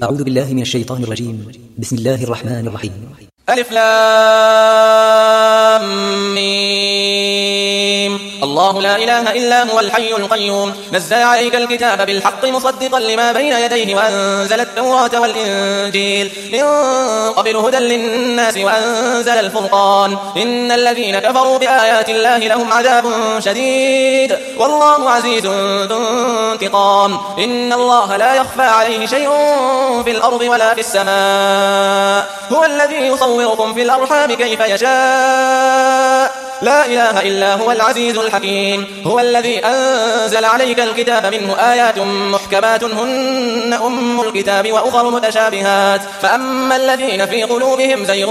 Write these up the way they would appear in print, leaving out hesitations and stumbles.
أعوذ بالله من الشيطان الرجيم. بسم الله الرحمن الرحيم. ألف لام ميم. الله لا إله إلا هو الحي القيوم نزل عليك الكتاب بالحق مصدقا لما بين يديه وأنزل التوراة والإنجيل من قبل هدى للناس وأنزل الفرقان إن الذين كفروا بآيات الله لهم عذاب شديد والله عزيز ذو انتقام إن الله لا يخفى عليه شيء في الأرض ولا في السماء هو الذي يصوركم في الأرحام كيف يشاء لا إله إلا هو العزيز الحكيم هو الذي أنزل عليك الكتاب منه آيات محكمات هن أم الكتاب وأخر متشابهات فأما الذين في قلوبهم زيغ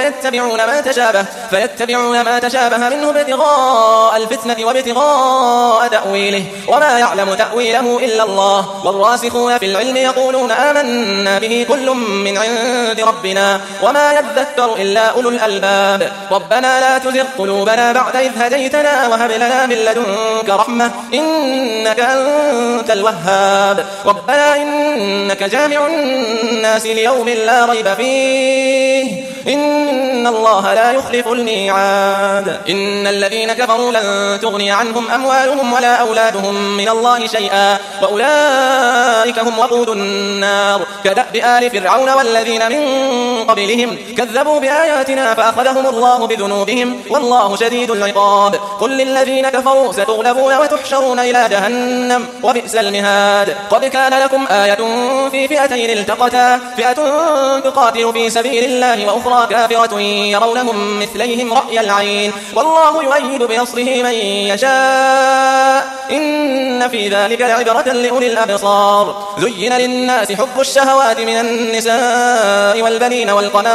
فيتبعون ما تشابه منه ابتغاء الفتنة وابتغاء تأويله وما يعلم تأويله إلا الله والراسخون في العلم يقولون آمنا به كل من عند ربنا وما يذكر إلا أولو الألباب ربنا لا تزغ قلوبنا بعد إذ هديتنا وهب لنا من لدنك رحمة إنك أنت الوهاب ربنا إنك جامع الناس ليوم لا ريب فيه إن الله لا يخلف الميعاد إن الذين كفروا لن تغني عنهم أموالهم ولا أولادهم من الله شيئا وأولئك هم وقود النار كدأب آل فرعون والذين من قبلهم كذبوا بآياتنا فأخذهم الله بذنوبهم والله شديد العقاب قل للذين كفروا ستغلبون وتحشرون إلى جهنم وبئس المهاد قد كان لكم آية في فئتين التقتا فئة تقاتل في سبيل الله وأخرى كافرة يرونهم مثليهم رأي العين والله يؤيد بنصره من يشاء إن في ذلك لعبرة لأولي الأبصار زين للناس حب الشهوات من النساء والبنين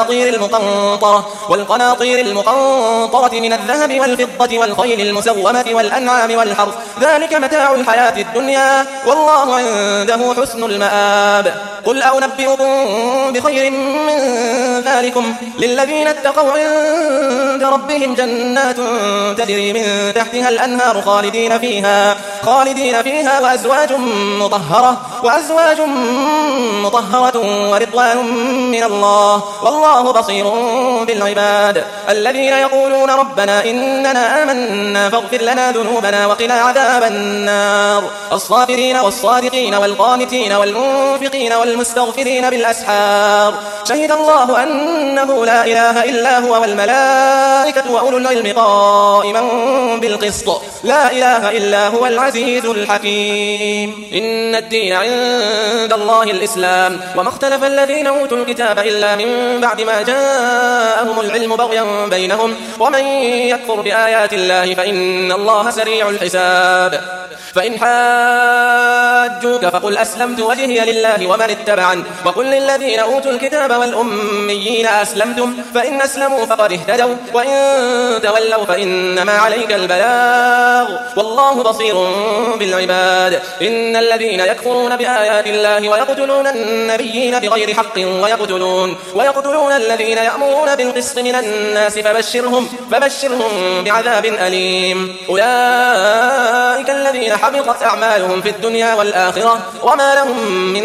والقناطير المقنطرة من الذهب والفضة والخيل المسومة والأنعام والحرث ذلك متاع الحياة الدنيا والله عنده حسن المآب قل أنبئكم بخير من ذلكم للذين اتقوا عند ربهم جنات تجري من تحتها الأنهار خالدين فيها وأزواج مطهرة ورضوان من الله والله بصير بالعباد الذين يقولون ربنا إننا آمنا فاغفر لنا ذنوبنا وقنا عذاب النار الصابرين والصادقين والقانتين والمنفقين والمستغفرين بالأسحار شهد الله أنه لا إله إلا هو والملائكة وأولو العلم قائما بالقسط لا إله إلا هو العزيز الحكيم إن الدين عند الله الإسلام وما اختلف الذين أوتوا الكتاب إلا من بعد ما جاءهم العلم بغيا بينهم ومن يكفر بآيات الله فإن الله سريع الحساب فإن حاجوك فقل أسلمت وجهي لله ومن اتبعن وقل للذين أوتوا الكتاب والأميين أسلمتم فإن أسلموا فقد اهتدوا وإن تولوا فإنما عليك البلاغ والله بصير بالعباد إن الذين يكفرون بآيات الله ويقتلون النبيين بغير حق ويقتلون الذين يأمرون بالقسط من الناس فبشرهم بعذاب أليم أولئك الذين حبطت أعمالهم في الدنيا والآخرة وما لهم من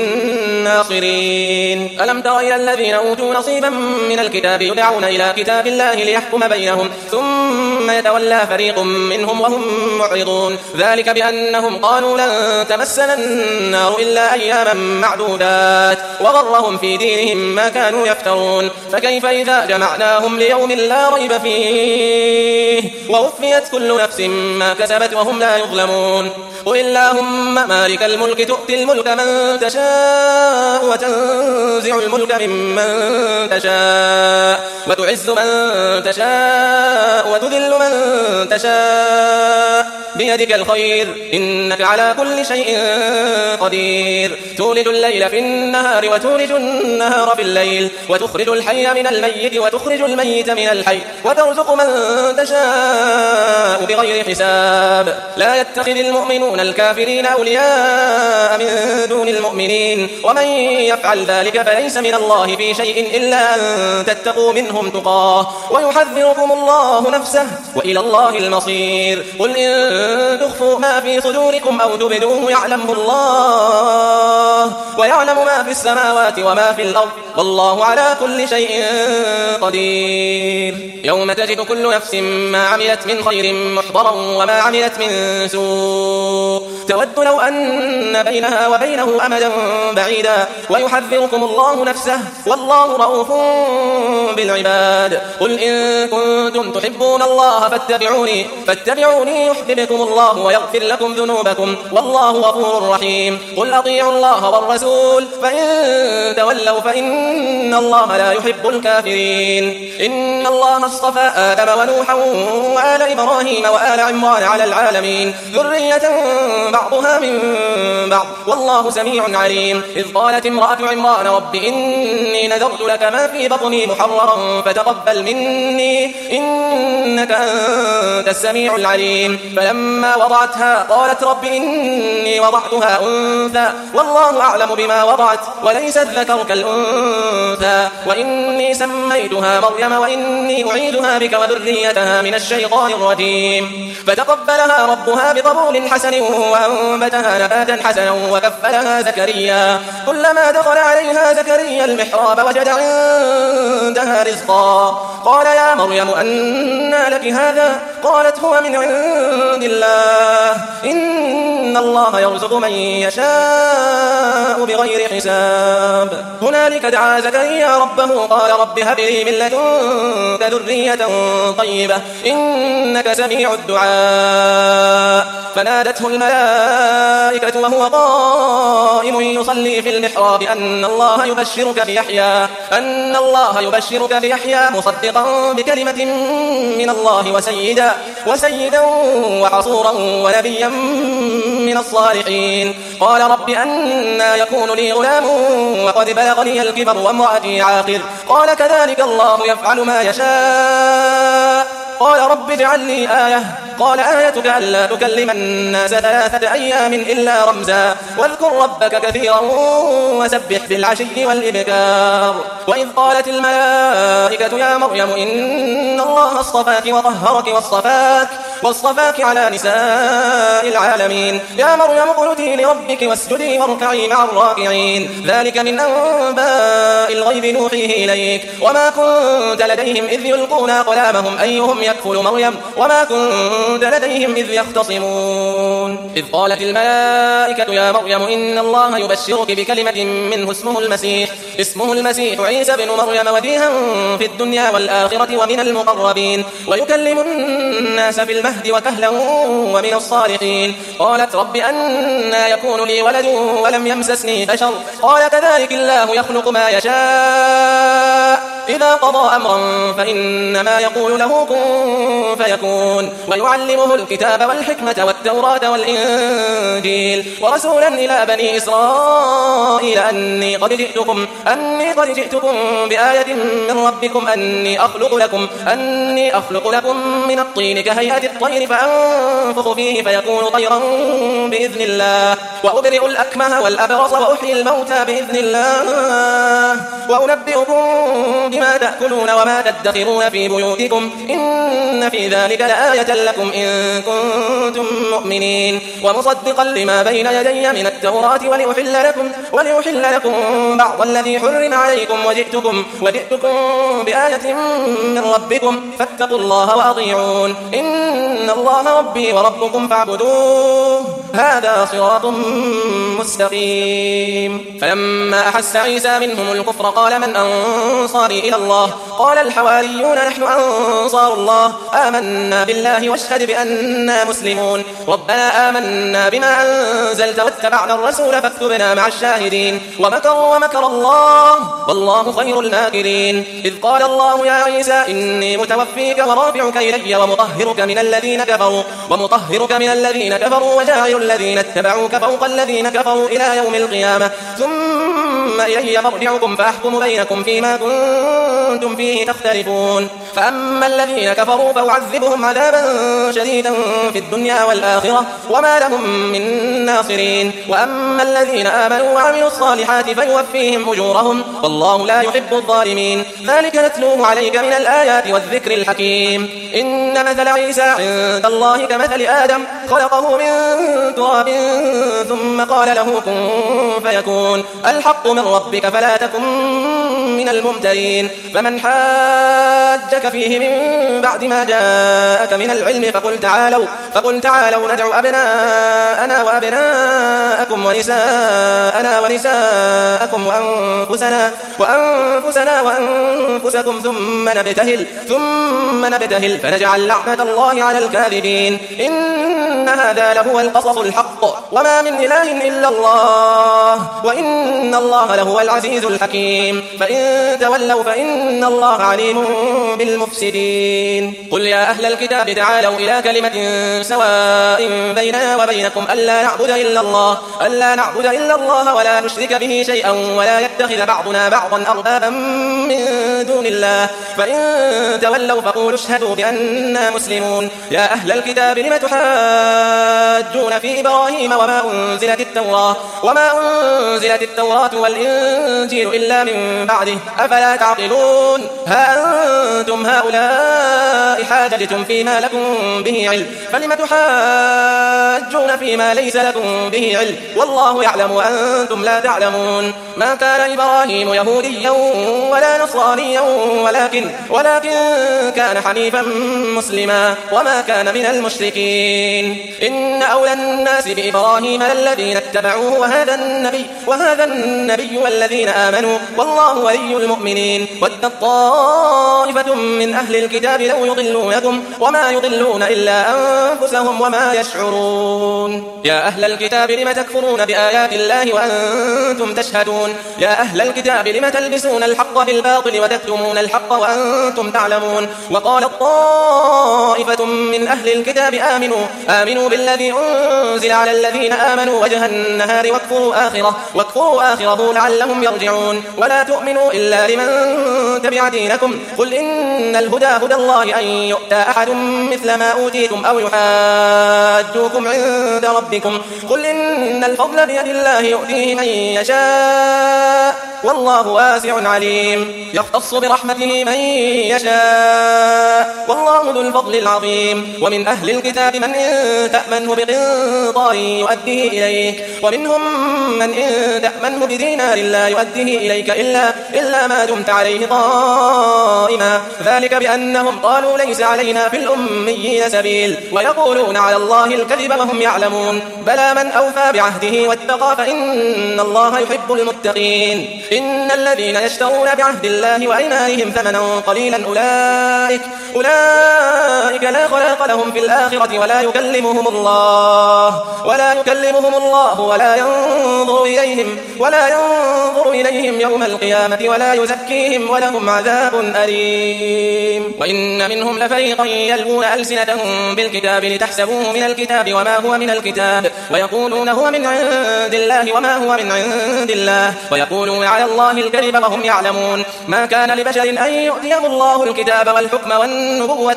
ناصرين ألم تر إلى الذين أوتوا نصيبا من الكتاب يدعون إلى كتاب الله ليحكم بينهم ثم يتولى فريق منهم وهم معرضون ذلك بأنهم قالوا لن تمسنا النار إلا أياما معدودات وغرهم في دينهم ما كانوا يفترون فكيف إذا جمعناهم ليوم لا ريب فيه ووفيت كل نفس ما كسبت وهم لا يظلمون قل اللهم مالك الملك تؤتي الملك من تشاء وتنزع الملك ممن تشاء وتعز من تشاء وتذل من تشاء بيدك الخير إنك على كل شيء قدير تولد الليل في النهار وتولج النهار في الليل وتخرج الحي من الميت وتخرج الميت من الحي وترزق من تشاء بغير حساب لا يتخذ المؤمنون الكافرين أولياء من دون المؤمنين ومن يفعل ذلك فليس من الله في شيء إلا أن تتقوا منهم تقاه ويحذركم الله نفسه وإلى الله المصير قل إن إن تخفوا ما في صدوركم أو تبدوه يعلمه الله ويعلم ما في السماوات وما في الأرض والله على كل شيء قدير. يوم تجد كل نفس ما عملت من خير محضرا وما عملت من سوء تود لو أن بينها وبينه أمدا بعيدا ويحذركم الله نفسه والله رؤوف بالعباد. قل إن كنتم تحبون الله فاتبعوني يحببكم الله ويغفر لكم ذنوبكم والله غفور رحيم. قل أطيعوا الله والرسول فإن تولوا فإن الله لا يحب الكافرين. إن الله اصطفى آدم ونوحا وآل إبراهيم وآل عمران على العالمين ذرية بعضها من بعض والله سميع عليم. إذ قالت امرأة عمران رب إني نذرت لك ما في بطني محررا فتقبل مني إنك أنت السميع العليم. فلما وضعتها قالت رب إني وضعتها أنثى والله أعلم بما وضعت وليس الذكر كالأنثى وإني سميتها مريم وإني أعيدها بك وذريتها من الشيطان الرجيم. فتقبلها ربها بقبول حسن وأنبتها نباتا حسنا وكفلها زكريا. كلما دخل عليها زكريا المحراب وجد عندها رزقا قال يا مريم أنى لك هذا قالت هو من عند الله إن الله يرزق من يشاء بغير حساب. هنالك دعا زكريا ربه قال رب هب لي من لدنك ذرية طيبة إنك سميع الدعاء. فنادته الملائكة وهو قائم يصلي في المحراب أن الله يبشرك بيحيى مصدقا بكلمة من الله وسيدا وحصورا ونبيا من الصالحين. قال رب أنى يكون لي غلام وقد بلغني الكبر وامرأتي عاقر قال كذلك الله يفعل ما يشاء. قال رب اجعل لي آية قال آيتك ألا تكلم الناس 3 أيام إلا رمزا واذكر ربك كثيرا وسبح بالعشي والإبكار. وإذ قالت الملائكة يا مريم إن الله اصطفاك وطهرك واصطفاك على نساء العالمين. يا مريم اقنتي لربك واسجدي واركعي مع الراكعين. ذلك من أنباء الغيب نوحيه إليك وما كنت لديهم إذ يلقون أقلامهم أيهم يكفل مريم وما كنت لديهم إذ يختصمون. إذ قالت الملائكة يا مريم إن الله يبشرك بكلمة منه اسمه المسيح عيسى بن مريم وجيها في الدنيا والآخرة ومن المقربين ويكلم الناس في المهد وكهلا ومن الصالحين. قالت رب أنى يكون لي ولد ولم يمسسني بشر قال كذلك الله يخلق ما يشاء إذا قضى أمرا فإنما يقول له كن فيكون. ويعلمه الكتاب والحكمة والتوراة والإنجيل ورسولا إلى بني إسرائيل أني قد جئتكم بآية من ربكم أني أخلق لكم من الطين كهيئة الطير فأنفخ فيه فيكون طيرا بإذن الله وأبرئ الأكمه والأبرص وأحيي الموتى بإذن الله وأنبئكم بما تأكلون وما تدخرون في بيوتكم إن في ذلك لآية لكم إن كنتم مؤمنين. ومصدقا لما بين يدي من التوراة ولأحل لكم بعض الذي حرم عليكم وجئتكم بآية من ربكم فاتقوا الله وأطيعون إن الله ربي وربكم فاعبدوه هذا صراط مستقيم. فلما أحس عيسى منهم الكفر قال من أنصاري إلى الله قال الحواريون نحن أنصار الله آمنا بالله واشهد بأننا مسلمون. ربنا آمنا بما أنزلت واتبعنا الرسول فاكتبنا مع الشاهدين. ومكروا ومكر الله والله خير الماكرين. إذ قال الله يا عيسى إني متوفيك ورافعك إلي ومطهرك من الذين كفروا وجاعل الذين اتبعوك فوق الذين كفروا إلى يوم القيامة ثم إلي مرجعكم فأحكم بينكم فيما كنتم فيه تختلفون. فأما الذين كفروا فأعذبهم عذابا شديدا في الدنيا والآخرة وما لهم من ناصرين. وأما الذين آمنوا وعملوا الصالحات فيوفيهم أجورهم والله لا يحب الظالمين. ذلك نتلوه عليك من الآيات والذكر الحكيم. إن مثل عيسى عند الله كمثل آدم خلقه من تراب ثم قال له كن فيكون. الحق من ربك فلا تكن من الممترين. فمن حاجك فيه من بعد ما جاءك من العلم فقل تعالوا ندعو أبناءنا وأبناءكم ونساءنا ونساءكم وأنفسنا وأنفسكم ثم نبتهل فنجعل لعنة الله على الكاذبين. إن هذا لهو القصص الحق وما من إله إلا الله وإن الله لهو العزيز الحكيم. فإن تولوا فإن الله عليم بالمفسدين. قل يا أهل الكتاب تعالوا إلى كلمة سواء بيننا وبينكم ألا نعبد إلا الله ولا نشرك به شيئا ولا يتخذ بعضنا بعضا أربابا من دون الله. فإن تولوا فقولوا اشهدوا بأننا مسلمون. يا أهل الكتاب لم تحاجون في إبراهيم وما أنزلت التوراة والإنجيل إلا من بعده أفلا تعقلون. ها أنتم هؤلاء حاججتم فيما لكم به علم فلم تحاجون فيما ليس لكم به علم والله يعلم وأنتم لا تعلمون. ما كان إبراهيم يهوديا ولا نصرانيا ولكن كان حنيفا مسلما وما كان من المشركين. إن أولى الناس بإبراهيم للذين اتبعوه وهذا النبي والذين آمنوا والله ولي المؤمنين. ودت طائفة من أهل الكتاب لو يضلونكم وما يضلون إلا أنفسهم وما يشعرون. يا أهل الكتاب لم تكفرون بآيات الله وأنتم تشهدون. يا أهل الكتاب لم تلبسون الحق بالباطل وتكتمون الحق وأنتم تعلمون. وقالت طائفة من أهل الكتاب آمنوا بالذي أنزل على الذين آمنوا وجه النهار واكفروا آخره لعلهم يرجعون. ولا تؤمنوا إلا لمن تبع دينكم. قل إن الهدى هدى الله أن يؤتى أحد مثل ما أوتيتم أو يحاجوكم عند ربكم. قل إن الفضل بيد الله يؤتيه من يشاء والله واسع عليم. يختص برحمته من يشاء والله ذو الفضل العظيم. ومن أهل الكتاب من إن تأمنه بقنطار يؤديه إليك ومنهم من إن تأمنه بدينار لا يؤديه إليك إلا ما دمت عليه قائما. ذلك بأنهم قالوا ليس علينا في الأميين سبيل ويقولون على الله الكذب وهم يعلمون. بلى من أوفى بعهده واتقى فإن الله يحب المتقين. إن الذين يشترون بعهد الله وأيمانهم ثمنا قليلا أولئك لا خلاق لهم في الآخرة ولا يكلمهم الله ولا ينظر إليهم يوم القيامة ولا يزكيهم ولهم عذاب أليم. وإن منهم لفريقا يلوون ألسنتهم بالكتاب لتحسبوه من الكتاب وما هو من الكتاب ويقولون هو من عند الله وما هو من عند الله ويقولون على الله الكذب وهم يعلمون. ما كان لبشر أن يؤتيه الله الكتاب والحكم والنبوة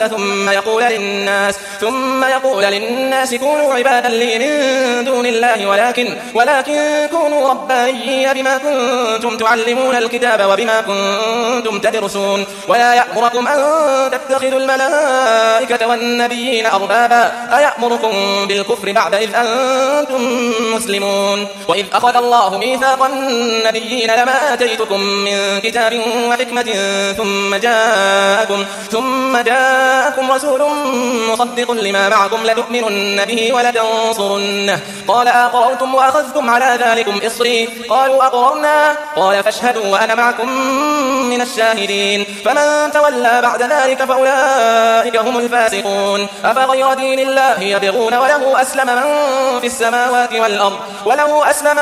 ثم يقول للناس كونوا عبادا لي من دون الله ولكن كونوا ربانيين بما كنتم تعلمون الكتاب وبما كنتم تدرسون. ولا يأمركم أن تتخذوا الملائكة والنبيين أربابا أيأمركم بالكفر بعد إذ أنتم مسلمون. وإذ أخذ الله ميثاق النبيين لما آتيتكم من كتاب وحكمة ثم جاءكم رسول مصدق لما معكم لتؤمنن به ولتنصرنه. قال أقررتم وأخذتم على ذلكم إصري قالوا أقررنا قال فاشهدوا وأنا معكم من الشاهدين. فمن تولى بعد ذلك فأولئك هم الفاسقون. أفغير دين الله يبغون وله أسلم من في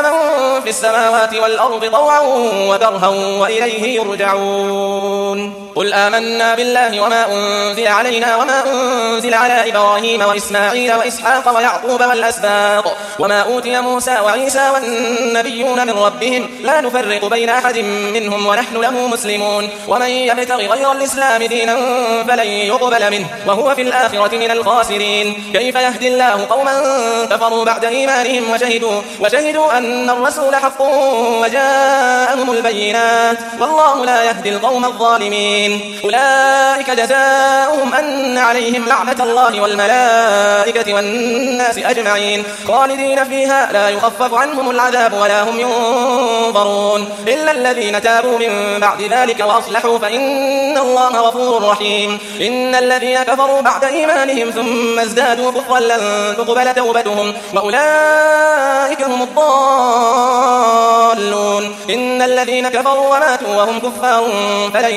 السماوات والأرض طوعا وكرها وإليه يرجعون. قل آمنا بالله وما أنزل علينا وما أنزل على إبراهيم وإسماعيل وإسحاق ويعقوب والأسباط وما أوتي موسى وعيسى والنبيون من ربهم لا نفرق بين أحد منهم ونحن له مسلمون ومن يبتغ غير الإسلام دينا فلن يقبل منه وهو في الآخرة من الخاسرين كيف يهدي الله قوما كفروا بعد إيمانهم وشهدوا أن الرسول حق وجاءهم البينات والله لا يهدي القوم الظالمين أولئك جزاؤهم أن عليهم لعنة الله والملائكة والناس أجمعين خالدين فيها لا يخفف عنهم العذاب ولا هم ينظرون إلا الذين تابوا من بعد ذلك وأصلحوا فإن الله غفور رحيم إن الذين كفروا بعد إيمانهم ثم ازدادوا كفرا لن تقبل توبتهم وأولئك هم الضالون إن الذين كفروا وماتوا وهم كفار فلن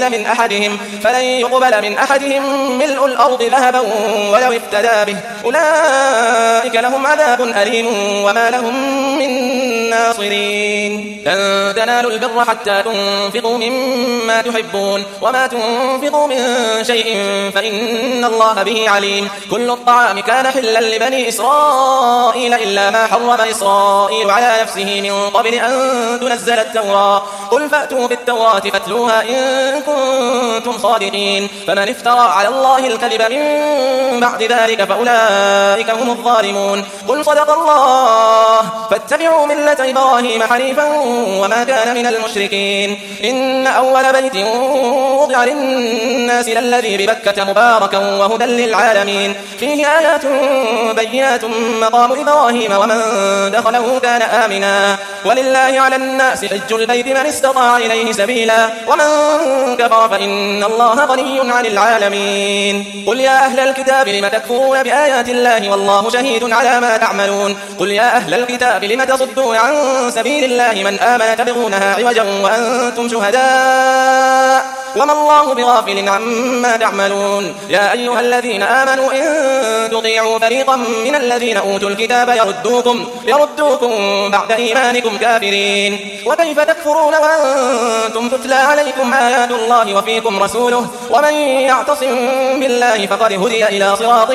يقبل من أحدهم ملء الأرض ذهبا ولو افتدى به أولئك لهم عذاب أليم وما لهم من ناصرين لن تنالوا البر حتى تنفقوا مما تحبون وما تنفقوا من شيء فإن الله به عليم كل الطعام كان حلا لبني إسرائيل إلا ما حرم إسرائيل على نفسه من قبل أن تنزل التوراة قل فأتوا بالتوراة فاتلوها إن كنتم صادقين فمن افترى على الله الكذب من بعد ذلك فأولئك هم الظالمون قل صدق الله فاتبعوا ملة إبراهيم حنيفا وما كان من المشركين إن أول بيت وضع للناس للذي ببكة مباركا وهدى للعالمين فيه آيات بينات مقام إبراهيم ومن دخله كان آمنا ولله على الناس حج البيت من استطاع إليه سبيلا ومن كفر فإن الله غني عن العالمين قل يا أهل الكتاب لم تكفرون بآيات الله والله شهيد على ما تعملون قل يا أهل الكتاب لم تصدون عن سبيل الله من آمن تبغونها عوجا وأنتم شهداء وما الله بغافل عما تعملون يا أيها الذين آمنوا إن تطيعوا فريقا من الذين أوتوا الكتاب يردوكم بعد إيمانكم كافرين وكيف تكفرون وأنتم تتلى عليكم آيات الله وفيكم رسوله ومن يعتصم بالله فقد هدي إلى صراط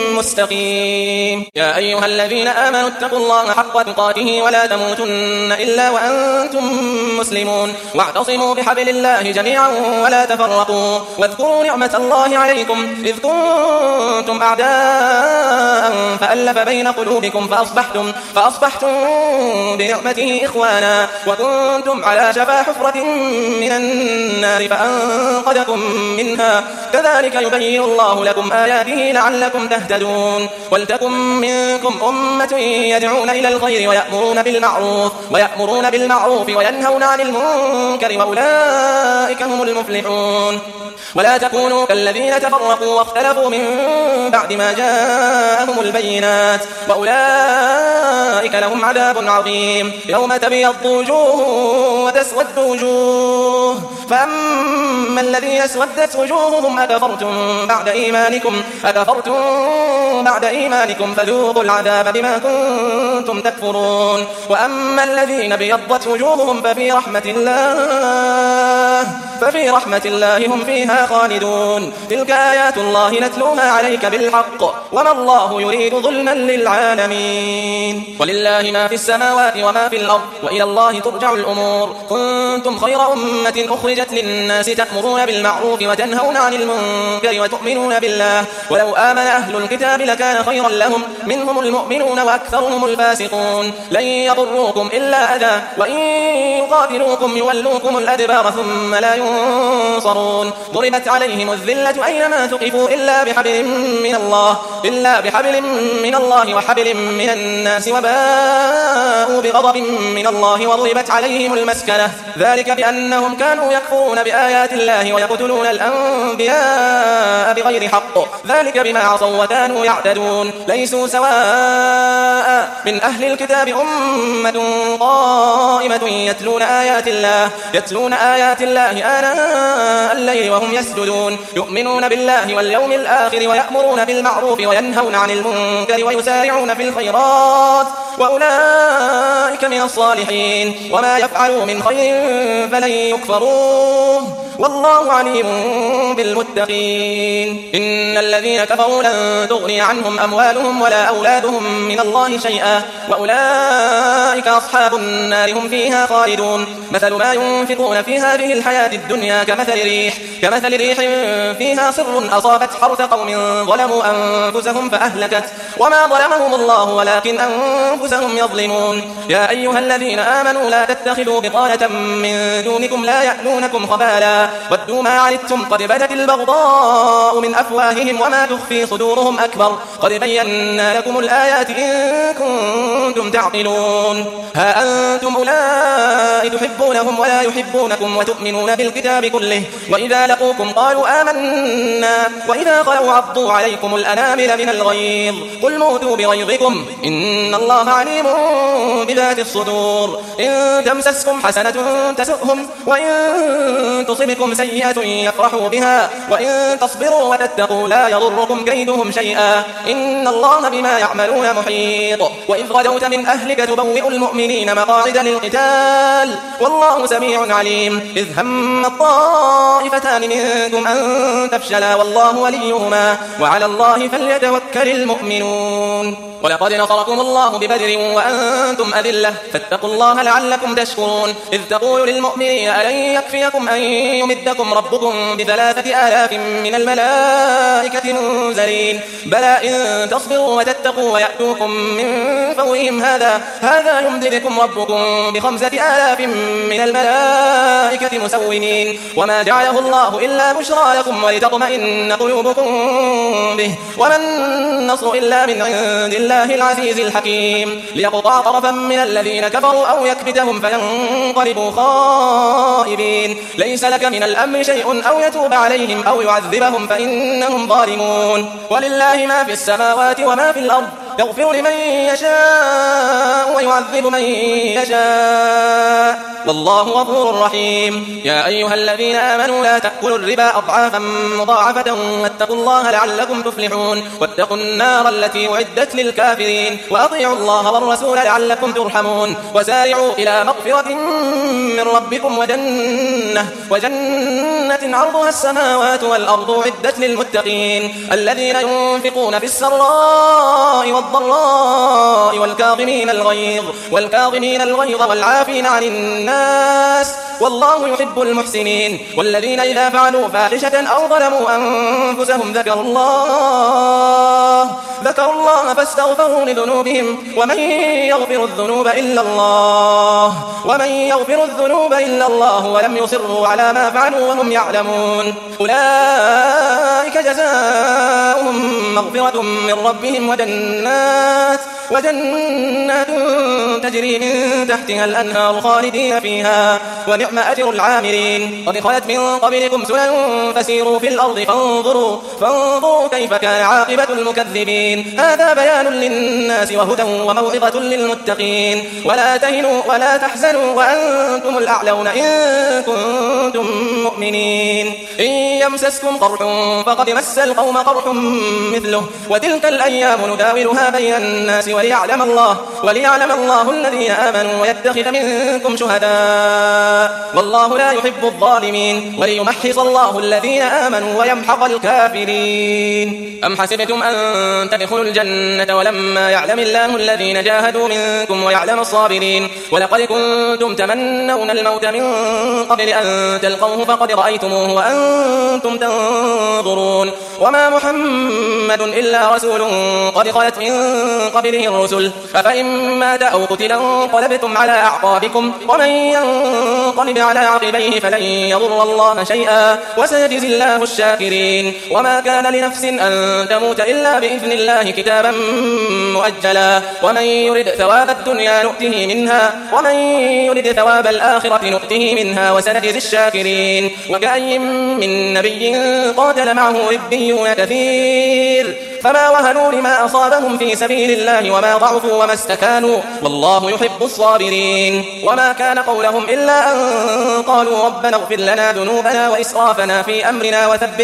مستقيم يا أيها الذين آمنوا اتقوا الله حق تقاته ولا تموتن إلا وأنتم مسلمون واعتصموا بحبل الله جميعا ولا تفرقوا واذكروا نعمة الله عليكم إذ كنتم أعداء فألف بين قلوبكم فأصبحتم بنعمته إخوانا وكنتم على شفا حفرة من النار فأنقذكم منها كذلك يبين الله لكم آياته لعلكم تهتدون ولتكن منكم أمة يدعون إلى الخير ويأمرون بالمعروف وينهون عن المنكر وأولئك هم المفلحون ولا تكونوا كالذين تفرقوا واختلفوا من بعد ما جاءهم البينات وأولئك لهم عذاب عظيم يوم تبيض وجوه وتسود وجوه فأما الذين اسودت وجوههم أكفرتم بعد إيمانكم فذوقوا العذاب بما كنتم تكفرون وأما الذين بيضت وجوههم ففي رحمة الله هم فيها خالدون تلك آيات الله نتلوها عليك بالحق وما الله يريد ظلما للعالمين ولله ما في السماوات وما في الأرض وإلى الله ترجع الأمور كنتم خير أمة أخرجت للناس تأمرون بالمعروف وتنهون عن المنكر وتؤمنون بالله ولو آمن أهل الكتاب لكان خيرا لهم منهم المؤمنون وأكثرهم الفاسقون لن يضروكم إلا أذى وإن يقاتلوكم يولوكم الأدبار ثم لا ينصرون ضربت عليهم الذلة أينما ثقفوا إلا بحبل من الله وحبل من الناس وباءوا بغضب من الله وضربت عليهم المسكنة ذلك بأنهم كانوا يكفرون بآيات الله ويقتلون الأنبياء بغير حق ذلك بما عصوا وكانوا يعتدون ليسوا سواء من أهل الكتاب أمة قائمة يتلون آيات الله آناء الليل وهم يسجدون يؤمنون بالله واليوم الآخر ويأمرون بالمعروف وينهون عن المنكر ويسارعون في الخيرات وأولئك من الصالحين وما يفعلوا من خير فلن يكفروه والله عليم بالمتقين. إن الذين كفروا لن تغني عنهم أموالهم ولا أولادهم من الله شيئا وأولئك أصحاب النار هم فيها خالدون. مثل ما ينفقون في هذه الحياة الدنيا كمثل ريح فيها صر أصابت حرث قوم ظلموا أنفسهم فأهلكت وما ظلمهم الله ولكن أنفسهم يظلمون. يا أيها الذين آمنوا لا تتخذوا بطانة من دونكم لا يألونكم خبالا ودوا ما عنتم قد بدت البغضاء من أفواههم وما تخفي صدورهم أكبر قد بينا لكم الآيات إن كنتم تعقلون. ها أنتم أولئك تحبونهم ولا يحبونكم وتؤمنون بالكتاب كله وإذا لقوكم قالوا آمنا وإذا خلوا عضوا عليكم الأنامل من الغيظ قل موتوا بغيظكم إن الله عليم بذات الصدور. إن تمسسكم حسنة تسؤهم وإن تصبكم سيئة يفرحوا بها وإن تصبروا وتتقوا لا يضركم كيدهم شيئا إن الله بما يعملون محيط. وإذ غدوت من أهلك تبوئ المؤمنين مقاعد للقتال والله سميع عليم. إذ هم الطائفتان منكم أن تفشلا والله وليهما وعلى الله فليتوكل المؤمنون. ولقد نصركم الله ببدر وأنتم أذلة فاتقوا الله لعلكم تشكرون. إذ تقول للمؤمنين ألن يكفيكم أن يمدكم ربكم ب3,000 من الملائكة منزلين بلى إن تصبروا وتتقوا ويأتوكم من فورهم هذا يمددكم ربكم ب5,000 من الملائكة مسومين وما جعله الله إلا بشرى لكم ولتطمئن قلوبكم به وما النصر إلا من عند الله العزيز الحكيم. ليقطع طرفا من الذين كفروا أو يكبتهم فينقلبوا خائبين ليس لك من الأمر شيء أو يتوب عليهم أو يعذبهم فإنهم ظالمون. ولله ما في السماوات وما في الأرض يغفر لمن يشاء ويعذب من يشاء والله غفور رحيم. يا أيها الذين آمنوا لا تأكلوا الربا أضعافا مضاعفة واتقوا الله لعلكم تفلحون. واتقوا النار التي أعدت للكافرين وأطيعوا الله والرسول لعلكم ترحمون. وسارعوا إلى مغفرة من ربكم وجنة عرضها السماوات والأرض أعدت للمتقين الذين ينفقون في السراء والضراء والكاظمين الغيظ والعافين عن الناس والله يحب المحسنين. والذين إذا فعلوا فاحشة أو ظلموا أنفسهم ذكروا الله فاستغفروا لذنوبهم ومن يغفر الذنوب إلا الله ولم يصروا على ما فعلوا وهم يعلمون أولئك جزاؤهم مغفرة من ربهم وجنات تجري من تحتها الأنهار خالدين فيها ونعم أجر العاملين. قد خلت من قبلكم سنن فسيروا في الأرض فانظروا كيف كان عاقبة المكذبين. هذا بيان للناس وهدى وموعظة للمتقين. ولا تهنوا ولا تحزنوا وأنتم الأعلون إن كنتم مؤمنين. إن يمسسكم قرح فقد مس القوم قرح مثله وتلك الأيام نداولها بين الناس وليعلم الله الذين آمنوا ويتخذ منكم شهداء والله لا يحب الظالمين وليمحص الله الذين آمنوا ويمحق الكافرين. أم حسبتم أن تدخلوا الجنة ولما يعلم الله الذين جاهدوا منكم ويعلم الصابرين ولقد كنتم تمنون الموت من قبل أن تلقوه فقد رأيتموه وأنتم تنظرون وما محمد إلا رسول قد خلت من قبله الرسل أفإن مات أو قتل انقلبتم على أعقابكم ومن ينقلب على عقبيه فلن يضر الله شيئا وسيجزي الله الشاكرين. وما كان لنفس أن تموت إلا بإذن الله كتابا مؤجلا ومن يرد ثواب الدنيا نؤته منها ومن يرد ثواب الآخرة نؤته منها وسنجزي الشاكرين. وكأي من نبي قاتل معه ربيون كثير فما وهنوا لما أصابهم في سبيل الله وما ضعفوا وما استكانوا والله يحب الصابرين. وما كان قولهم إلا أن قالوا ربنا اغفر لنا ذنوبنا وإسرافنا في أمرنا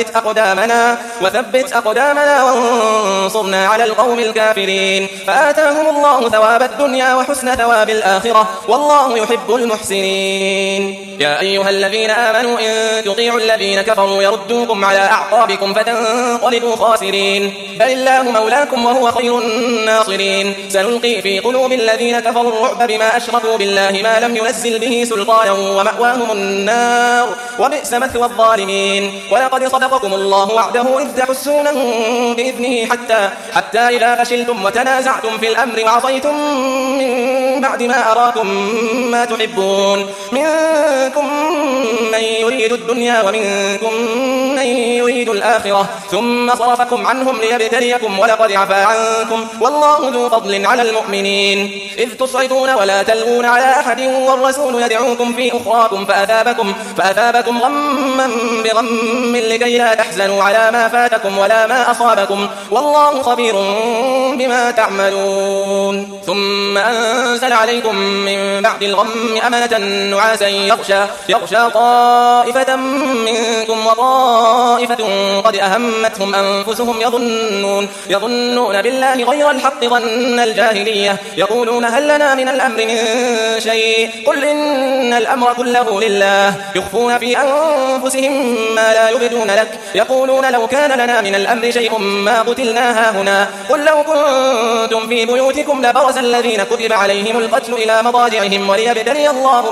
وثبت أقدامنا وانصرنا على القوم الكافرين. فآتاهم الله ثواب الدنيا وحسن ثواب الآخرة والله يحب المحسنين. يا أيها الذين آمنوا إن تطيعوا الذين كفروا يردوكم على أعقابكم فتنقلبوا خاسرين. بل الله مولاكم وهو خير الناصرين. سنلقي في قلوب الذين كفروا الرعب بما أشركوا بالله ما لم ينزل به سلطانا ومأواهم النار وبئس مثوى الظالمين. ولقد صدقكم الله وعده إذ تحسونهم بإذنه حتى إذا فشلتم وتنازعتم في الأمر وعصيتم من بعد ما أراكم ما تحبون منكم من يريد الدنيا ومنكم من يريد الآخرة ثم صرفكم عنهم ليبتليكم ولقد عفا عنكم والله ذو فضل على المؤمنين. إذ تصعدون ولا تلغون على أحد والرسول يدعوكم في أخراكم فأثابكم غما بغم لكي لا تحزنوا على ما فاتكم ولا ما أصابكم والله خبير بما تعملون. ثم أنزل عليكم من بعد الغم أمنة نعاسا يغشى طائفة منكم وطائفة قد أهمتهم أنفسهم يظنون بالله غير الحق ظن الجاهلية يقولون هل لنا من الأمر من شيء قل إن الأمر كله لله يخفون في أنفسهم ما لا يبدون لك يقولون لو كان لنا من الأمر شيء ما قتلنا هاهنا قل لو كنتم في بيوتكم لبرز الذين كتب عليهم القتل إلى مضاجعهم وليبتلي الله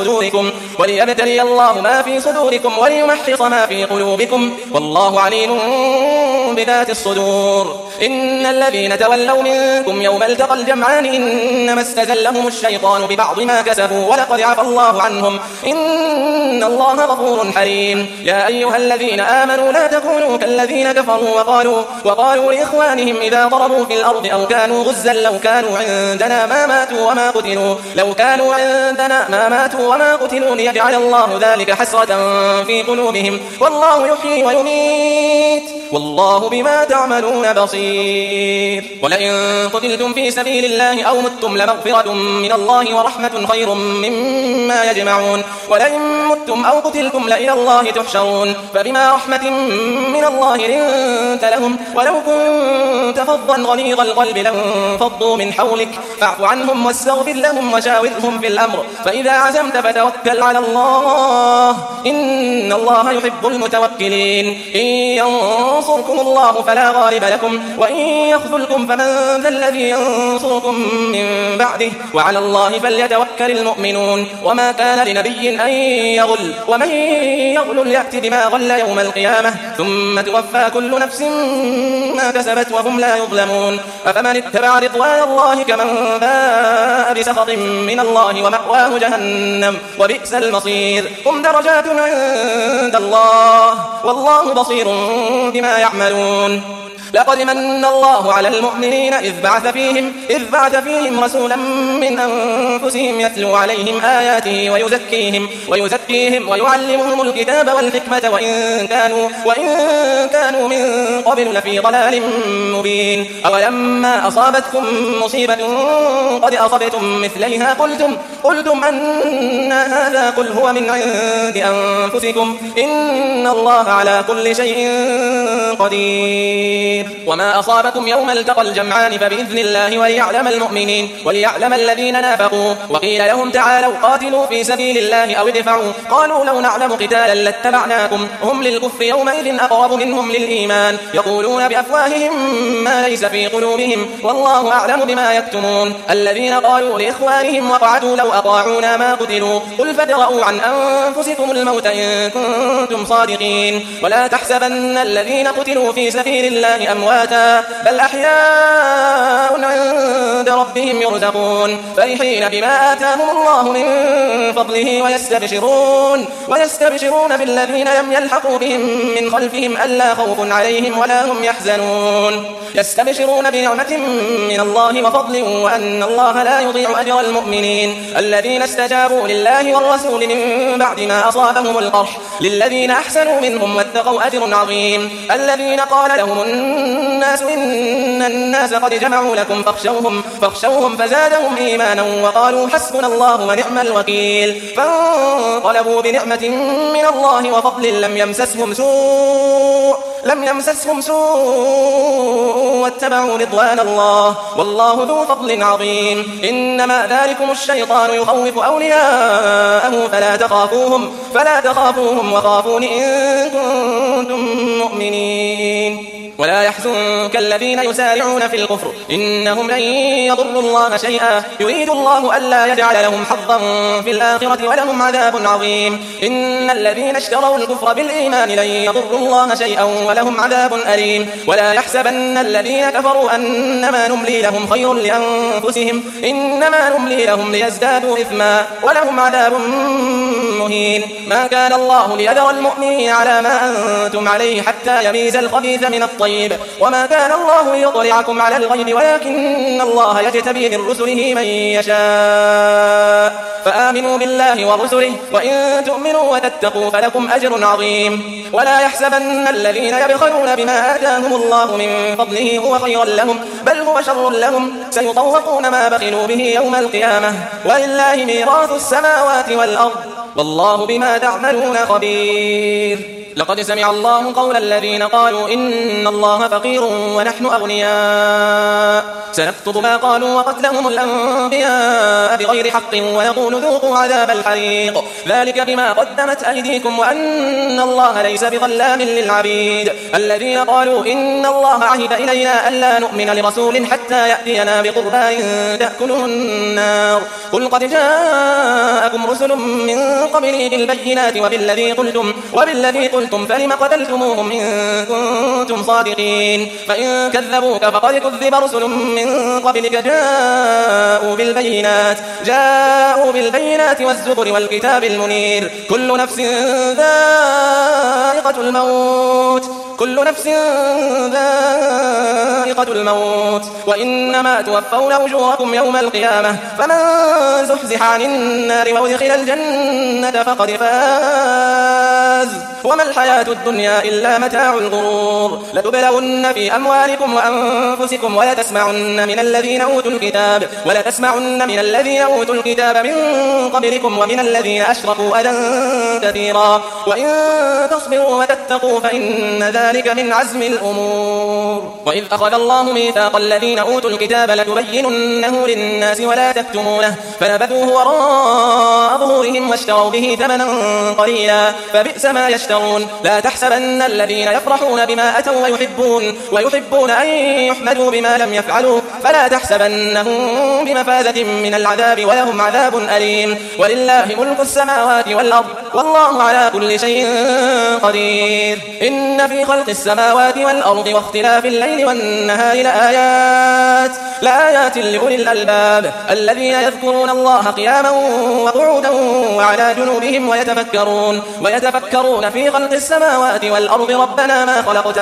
ما في صدوركم وليمحص ما في قلوبكم والله عليم بذات الصدور. إن الذين تولوا منكم يوم التقى الجمعان إنما استزلهم الشيطان ببعض ما كسبوا ولقد عفا الله عنهم إن الله غفور حليم. يا أيها الذين آمنوا لا تكونوا كالذين كفروا وقالوا لإخوانهم إذا ضربوا في الأرض أو كانوا غزا لو كانوا عندنا ما ماتوا وما قتلوا ليجعل الله ذلك حسرة في قلوبهم والله يحيي ويميت والله بما تعملون بصير. ولئن قتلتم في سبيل الله أو متم لمغفرة من الله ورحمة خير مما يجمعون. ولئن متم أو قتلتم لإلى الله تحشرون. فبما رحمة من الله لنت لهم ولو كنت فظا غليظ القلب لانفضوا من حولك فاعف عنهم واستغفر لهم وشاورهم في الأمر فإذا عزمت فتوكل على الله إن الله يحب المتوكلين. إن ينصركم الله فلا غالب لكم وإن يخذلكم فمن ذا الذي ينصركم من بعده وعلى الله فليتوكل المؤمنون. وما كان لنبي أن يغل ومن يغل يأت بما غل يوم القيامة ثم توفى كل نفس ما كسبت وهم لا يظلمون. أفمن اتبع رضوان الله كمن باء بسخط من الله ومأواه جهنم وبئس المصير. هم درجات عند الله والله بصير بما يعملون. لقد من الله على المؤمنين إذ بعث فيهم رسولا من أنفسهم يتلو عليهم آياته ويزكيهم ويعلمهم الكتاب والحكمة وإن كانوا من قبل لفي ضلال مبين. أولما أصابتكم مصيبة قد أصبتم مثليها قلتم أن هذا قل هو من عند أنفسكم إن الله على كل شيء قدير. وما أصابكم يوم التقى الجمعان فبإذن الله وليعلم المؤمنين وليعلم الذين نافقوا. وقيل لهم تعالوا قاتلوا في سبيل الله أو ادفعوا قالوا لو نعلم قتالا لاتبعناكم هم للكفر يومئذ أقرب منهم للإيمان يقولون بأفواههم ما ليس في قلوبهم والله أعلم بما يكتمون. الذين قالوا لإخوانهم وقعدوا لو أطاعونا ما قتلوا قل فادرءوا عن أنفسكم الموت إن كنتم صادقين. ولا تحسبن الذين قتلوا في سبيل الله أمواتا بل أحياء عند ربهم يرزقون فرحين بما آتاهم الله من فضله ويستبشرون بالذين لم يلحقوا بهم من خلفهم ألا خوف عليهم ولا هم يحزنون. يستبشرون بنعمة من الله وفضل وأن الله لا يضيع أجر المؤمنين. الذين استجابوا لله والرسول من بعد ما أصابهم القرح للذين أحسنوا منهم واتقوا أجر عظيم. الذين قال لهم الناس إن الناس قد جمعوا لكم فاخشوهم فزادهم إيمانا وقالوا حسبنا الله ونعم الوكيل فانقلبوا بنعمة من الله وفضل لم يمسسهم سوء واتبعوا رضوان الله والله ذو فضل عظيم إنما ذلكم الشيطان يخوف أولياءه فلا تخافوهم وخافون إن كنتم مؤمنين ولا يحزنك الذين يسارعون في الكفر إنهم لن يضروا الله شيئا يريد الله ألا يجعل لهم حظا في الآخرة ولهم عذاب عظيم إن الذين اشتروا الكفر بالإيمان لن يضروا الله شيئا ولهم عذاب أليم ولا يحسبن الذين كفروا أنما نملي لهم خير لأنفسهم إنما نملي لهم ليزدادوا إثما ولهم عذاب مهين ما كان الله ليذر المؤمنين على ما أنتم عليه حتى يميز الخبيث من الطيب وما كان الله ليطلعكم على الغيب ولكن الله يجتبي من رسله من يشاء فآمنوا بالله ورسله وإن تؤمنوا وتتقوا فلكم أجر عظيم ولا يحسبن الذين يبخلون بما آتاهم الله من فضله هو خيرا لهم بل هو شر لهم سيطوقون ما بخلوا به يوم القيامة ولله ميراث السماوات والأرض والله بما تعملون خبير لقد سمع الله قول الذين قالوا إن الله فقير ونحن أغنياء سنكتب ما قالوا وقتلهم الأنبياء بغير حق ونقول ذوقوا عذاب الحريق ذلك بما قدمت أيديكم وأن الله ليس بظلام للعبيد الذين قالوا إن الله عهد إلينا ألا نؤمن لرسول حتى يأتينا بقربان تأكله النار قل قد جاءكم رسل من قبلي بالبينات وبالذي قلتم فلم قتلتموهم إن كنتم صادقين فإن كذبوك فقد كذب رسل من قبلك جاءوا بالبينات والزبر والكتاب المنير كل نفس ذائقة الموت وإنما توفون أجوركم يوم القيامة فمن زحزح عن النار وأدخل الجنة فقد فاز وما الحياة الدنيا إلا متاع الغرور لتبلغن في أموالكم وأنفسكم ولتسمعن من الذين أوتوا الكتاب من قبلكم ومن الذين أشركوا أذى كثيرا وإن تصبروا وتتقوا فإن ذلك من عزم الأمور وإذ أخذ الله ميثاق الذين أوتوا الكتاب لتبيننه للناس ولا تكتمونه فنبذوه وراء ظهورهم واشتروا به ثمنا قليلا فبئس ما يشترون لا تحسبن الذين يفرحون بما أتوا ويحبون أن يحمدوا بما لم يفعلوا فلا تحسبنهم بمفازة من العذاب ولهم عذاب أليم ولله ملك السماوات والأرض والله على كل شيء قدير إن في خلق السماوات والأرض واختلاف الليل والنهار لآيات لأولي الألباب الذين يذكرون الله قياما وقعودا وعلى جنوبهم ويتفكرون في خلق السماوات والأرض ربنا ما خلقت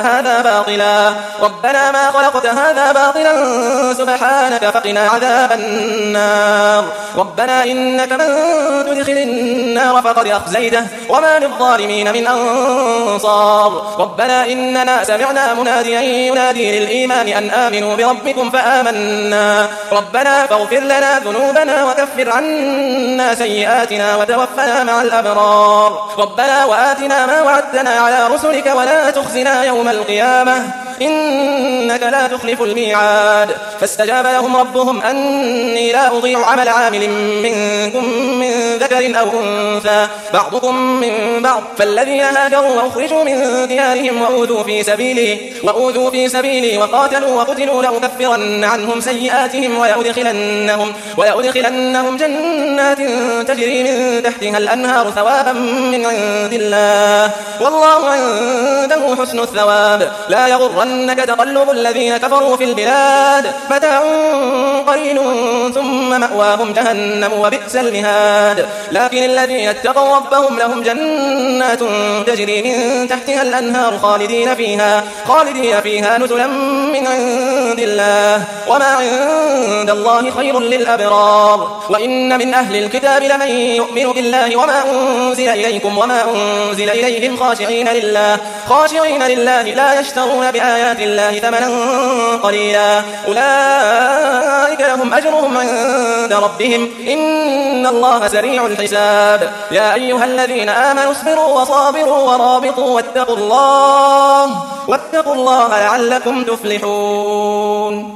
هذا باطلا سبحانك فقنا عذاب النار ربنا إنك من تدخل النار فقد أخزيته وما للظالمين من أنصار ربنا إننا سمعنا مناديا ينادي للإيمان أن آمنوا بربكم فآمنا ربنا فاغفر لنا ذنوبنا وكفر عنا سيئاتنا وتوفنا مع الأبرار ربنا وآتنا ما وعدتنا على رسلك ولا تخزنا يوم القيامة إنك لا تخلف الميعاد فاستجاب لهم ربهم أني لا أضيع عمل عامل منكم من ذكر أو أنثى بعضكم من بعض فالذين هاجروا وأخرجوا من ديارهم وأوذوا في سبيلي وقاتلوا وقتلوا لأكفرن عنهم سيئاتهم ويدخلنهم جنات تجري من تحتها الأنهار ثوابا من عند الله والله عنده حسن الثواب لا يغرنك تقلب الذين كفروا في البلاد متاع قليل ثم مأواهم جهنم وبئس المهاد لكن الذين اتقوا ربهم لهم جنات تجري من تحتها الأنهار خالدين فيها نزلا من عند الله وما عند الله خير للأبرار وإن من أهل الكتاب لمن يؤمن بالله وما أنزل إليكم وما أنزل إليهم خاشعين لله لا يشترون بآيات الله ثمنا قليلا أولئك لهم أجرهم عند ربهم إن الله سريع الحساب يا أيها الذين آمنوا اصبروا وصابروا ورابطوا واتقوا الله لعلكم تفلحون.